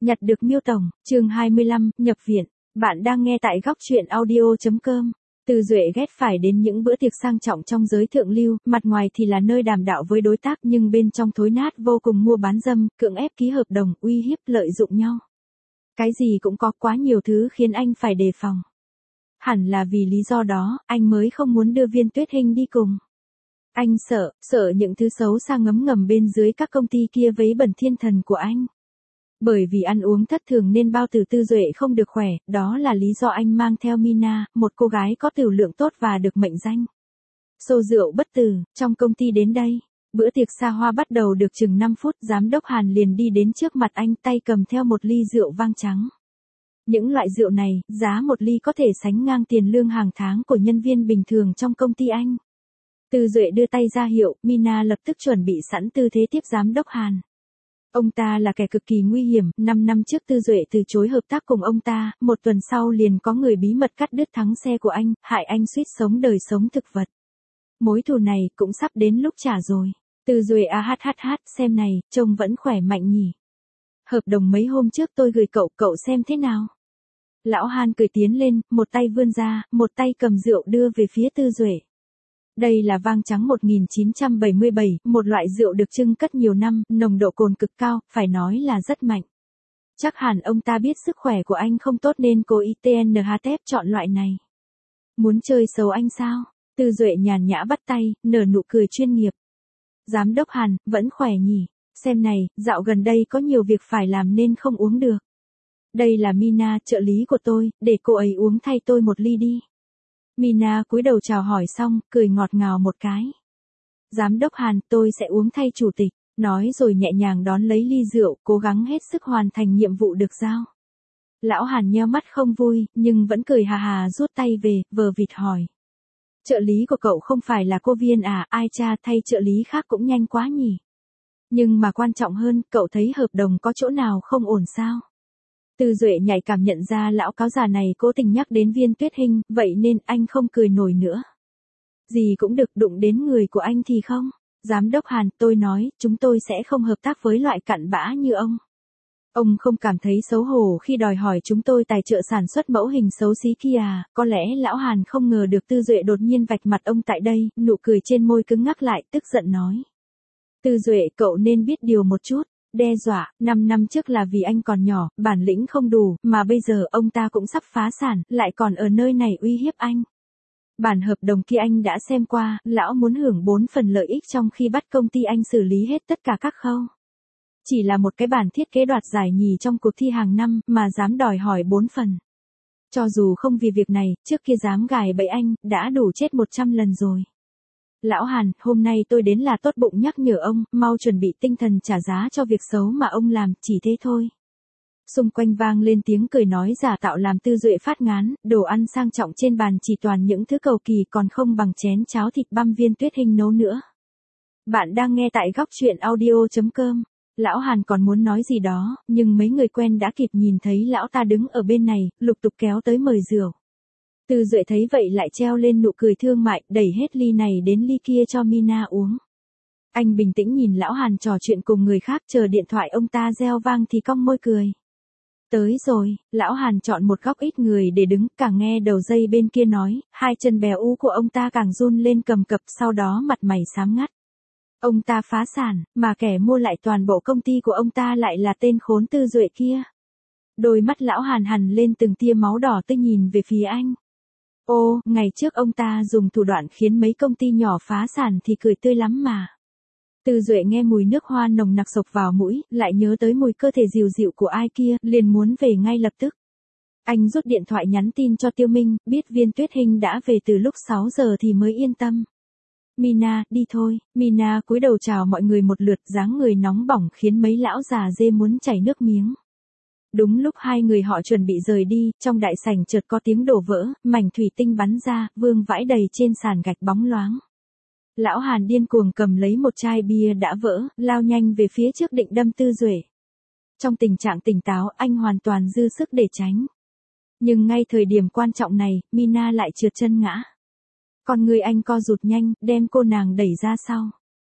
Nhặt được Miêu Tổng, chương 25, nhập viện. Bạn đang nghe tại góc truyện audio.com. Từ Duệ ghét phải đến những bữa tiệc sang trọng trong giới thượng lưu, mặt ngoài thì là nơi đàm đạo với đối tác nhưng bên trong thối nát vô cùng, mua bán dâm, cưỡng ép ký hợp đồng, uy hiếp, lợi dụng nhau. Cái gì cũng có, quá nhiều thứ khiến anh phải đề phòng. Hẳn là vì lý do đó, anh mới không muốn đưa Viên Tuyết Hinh đi cùng. Anh sợ những thứ xấu xa ngấm ngầm bên dưới các công ty kia vấy bẩn thiên thần của anh. Bởi vì ăn uống thất thường nên bao tử Tư Duệ không được khỏe, đó là lý do anh mang theo Mina, một cô gái có tửu lượng tốt và được mệnh danh xô rượu bất tử, trong công ty đến đây. Bữa tiệc xa hoa bắt đầu được chừng 5 phút, giám đốc Hàn liền đi đến trước mặt anh, tay cầm theo một ly rượu vang trắng. Những loại rượu này, giá một ly có thể sánh ngang tiền lương hàng tháng của nhân viên bình thường trong công ty anh. Tư Duệ đưa tay ra hiệu, Mina lập tức chuẩn bị sẵn tư thế tiếp giám đốc Hàn. Ông ta là kẻ cực kỳ nguy hiểm, 5 năm trước Tư Duệ từ chối hợp tác cùng ông ta, một tuần sau liền có người bí mật cắt đứt thắng xe của anh, hại anh suýt sống đời sống thực vật. Mối thù này cũng sắp đến lúc trả rồi. Tư Duệ xem này, trông vẫn khỏe mạnh nhỉ. Hợp đồng mấy hôm trước tôi gửi cậu xem thế nào. Lão Hàn cười tiến lên, một tay vươn ra, một tay cầm rượu đưa về phía Tư Duệ. Đây là vang trắng 1977, một loại rượu được trưng cất nhiều năm, nồng độ cồn cực cao, phải nói là rất mạnh. Chắc hẳn ông ta biết sức khỏe của anh không tốt nên cố ý TNHTF chọn loại này. Muốn chơi xấu anh sao? Tư Duệ nhàn nhã bắt tay, nở nụ cười chuyên nghiệp. Giám đốc Hàn, vẫn khỏe nhỉ? Xem này, dạo gần đây có nhiều việc phải làm nên không uống được. Đây là Mina, trợ lý của tôi, để cô ấy uống thay tôi một ly đi. Mina cúi đầu chào hỏi xong, cười ngọt ngào một cái. Giám đốc Hàn, tôi sẽ uống thay chủ tịch, nói rồi nhẹ nhàng đón lấy ly rượu, cố gắng hết sức hoàn thành nhiệm vụ được giao. Lão Hàn nheo mắt không vui, nhưng vẫn cười hà hà rút tay về, vờ vịt hỏi. Trợ lý của cậu không phải là cô Viên à, ai cha, thay trợ lý khác cũng nhanh quá nhỉ. Nhưng mà quan trọng hơn, cậu thấy hợp đồng có chỗ nào không ổn sao? Tư Duệ nhạy cảm nhận ra lão cáo già này cố tình nhắc đến Viên Tuyết Hinh, vậy nên anh không cười nổi nữa. Gì cũng được, đụng đến người của anh thì không. Giám đốc Hàn, tôi nói, chúng tôi sẽ không hợp tác với loại cặn bã như ông. Ông không cảm thấy xấu hổ khi đòi hỏi chúng tôi tài trợ sản xuất mẫu hình xấu xí kia à? Có lẽ lão Hàn không ngờ được Tư Duệ đột nhiên vạch mặt ông tại đây, nụ cười trên môi cứng ngắc lại, tức giận nói. Tư Duệ, cậu nên biết điều một chút. Đe dọa, 5 năm trước là vì anh còn nhỏ, bản lĩnh không đủ, mà bây giờ ông ta cũng sắp phá sản, lại còn ở nơi này uy hiếp anh. Bản hợp đồng kia anh đã xem qua, lão muốn hưởng 4 phần lợi ích trong khi bắt công ty anh xử lý hết tất cả các khâu. Chỉ là một cái bản thiết kế đoạt giải nhì trong cuộc thi hàng năm mà dám đòi hỏi 4 phần. Cho dù không vì việc này, trước kia dám gài bẫy anh, đã đủ chết 100 lần rồi. Lão Hàn, hôm nay tôi đến là tốt bụng nhắc nhở ông, mau chuẩn bị tinh thần trả giá cho việc xấu mà ông làm, chỉ thế thôi. Xung quanh vang lên tiếng cười nói giả tạo làm Tư Duệ phát ngán, đồ ăn sang trọng trên bàn chỉ toàn những thứ cầu kỳ còn không bằng chén cháo thịt băm Viên Tuyết Hinh nấu nữa. Bạn đang nghe tại góc truyện audio.com. Lão Hàn còn muốn nói gì đó, nhưng mấy người quen đã kịp nhìn thấy lão ta đứng ở bên này, lục tục kéo tới mời rượu. Tư Duệ thấy vậy lại treo lên nụ cười thương mại, đẩy hết ly này đến ly kia cho Mina uống. Anh bình tĩnh nhìn lão Hàn trò chuyện cùng người khác, chờ điện thoại ông ta reo vang thì cong môi cười. Tới rồi, lão Hàn chọn một góc ít người để đứng, càng nghe đầu dây bên kia nói, hai chân béo ú của ông ta càng run lên cầm cập, sau đó mặt mày xám ngắt. Ông ta phá sản, mà kẻ mua lại toàn bộ công ty của ông ta lại là tên khốn Tư Duệ kia. Đôi mắt lão Hàn hằn lên từng tia máu đỏ tươi nhìn về phía anh. Ô, ngày trước ông ta dùng thủ đoạn khiến mấy công ty nhỏ phá sản thì cười tươi lắm mà. Tư Duệ nghe mùi nước hoa nồng nặc sộc vào mũi, lại nhớ tới mùi cơ thể dịu dịu của ai kia, liền muốn về ngay lập tức. Anh rút điện thoại nhắn tin cho Tiêu Minh, biết Viên Tuyết Hinh đã về từ lúc 6 giờ thì mới yên tâm. Mina, đi thôi. Mina cúi đầu chào mọi người một lượt, dáng người nóng bỏng khiến mấy lão già dê muốn chảy nước miếng. Đúng lúc hai người họ chuẩn bị rời đi, trong đại sảnh chợt có tiếng đổ vỡ, mảnh thủy tinh bắn ra, vương vãi đầy trên sàn gạch bóng loáng. Lão Hàn điên cuồng cầm lấy một chai bia đã vỡ, lao nhanh về phía trước định đâm Tư Duệ. Trong tình trạng tỉnh táo, anh hoàn toàn dư sức để tránh. Nhưng ngay thời điểm quan trọng này, Mina lại trượt chân ngã. Con người anh co rụt nhanh, đem cô nàng đẩy ra sau.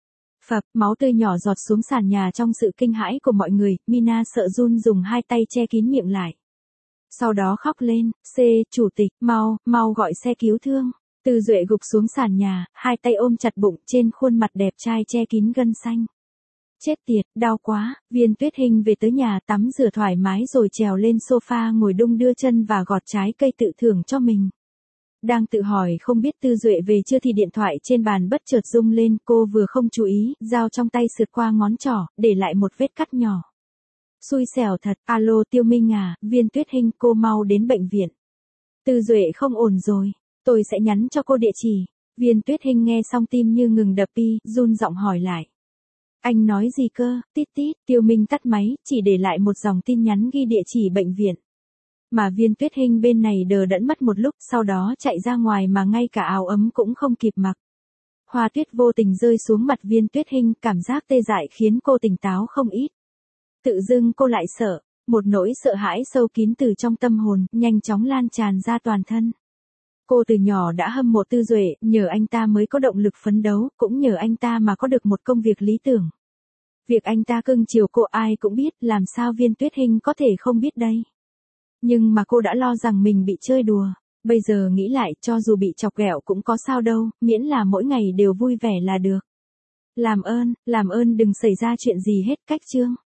Phập, máu tươi nhỏ giọt xuống sàn nhà trong sự kinh hãi của mọi người, Mina sợ run dùng hai tay che kín miệng lại. Sau đó khóc lên, chủ tịch, mau gọi xe cứu thương. Tư Duệ gục xuống sàn nhà, hai tay ôm chặt bụng, trên khuôn mặt đẹp trai che kín gân xanh. Chết tiệt, đau quá, Viên Tuyết Hinh về tới nhà tắm rửa thoải mái rồi trèo lên sofa ngồi đung đưa chân và gọt trái cây tự thưởng cho mình. Đang tự hỏi không biết Tư Duệ về chưa thì điện thoại trên bàn bất chợt rung lên, cô vừa không chú ý, dao trong tay sượt qua ngón trỏ, để lại một vết cắt nhỏ. Xui xẻo thật, alo Tiêu Minh à, Viên Tuyết Hinh, cô mau đến bệnh viện. Tư Duệ không ổn rồi, tôi sẽ nhắn cho cô địa chỉ. Viên Tuyết Hinh nghe xong tim như ngừng đập pi, run giọng hỏi lại. Anh nói gì cơ, tít tít, Tiêu Minh tắt máy, chỉ để lại một dòng tin nhắn ghi địa chỉ bệnh viện. Mà Viên Tuyết Hinh bên này đờ đẫn mất một lúc, sau đó chạy ra ngoài mà ngay cả áo ấm cũng không kịp mặc. Hoa tuyết vô tình rơi xuống mặt Viên Tuyết Hinh, cảm giác tê dại khiến cô tỉnh táo không ít. Tự dưng cô lại sợ, một nỗi sợ hãi sâu kín từ trong tâm hồn, nhanh chóng lan tràn ra toàn thân. Cô từ nhỏ đã hâm mộ Tư Duệ, nhờ anh ta mới có động lực phấn đấu, cũng nhờ anh ta mà có được một công việc lý tưởng. Việc anh ta cưng chiều cô ai cũng biết, làm sao Viên Tuyết Hinh có thể không biết đây. Nhưng mà cô đã lo rằng mình bị chơi đùa, bây giờ nghĩ lại, cho dù bị chọc ghẹo cũng có sao đâu, miễn là mỗi ngày đều vui vẻ là được. Làm ơn đừng xảy ra chuyện gì hết, cách chương.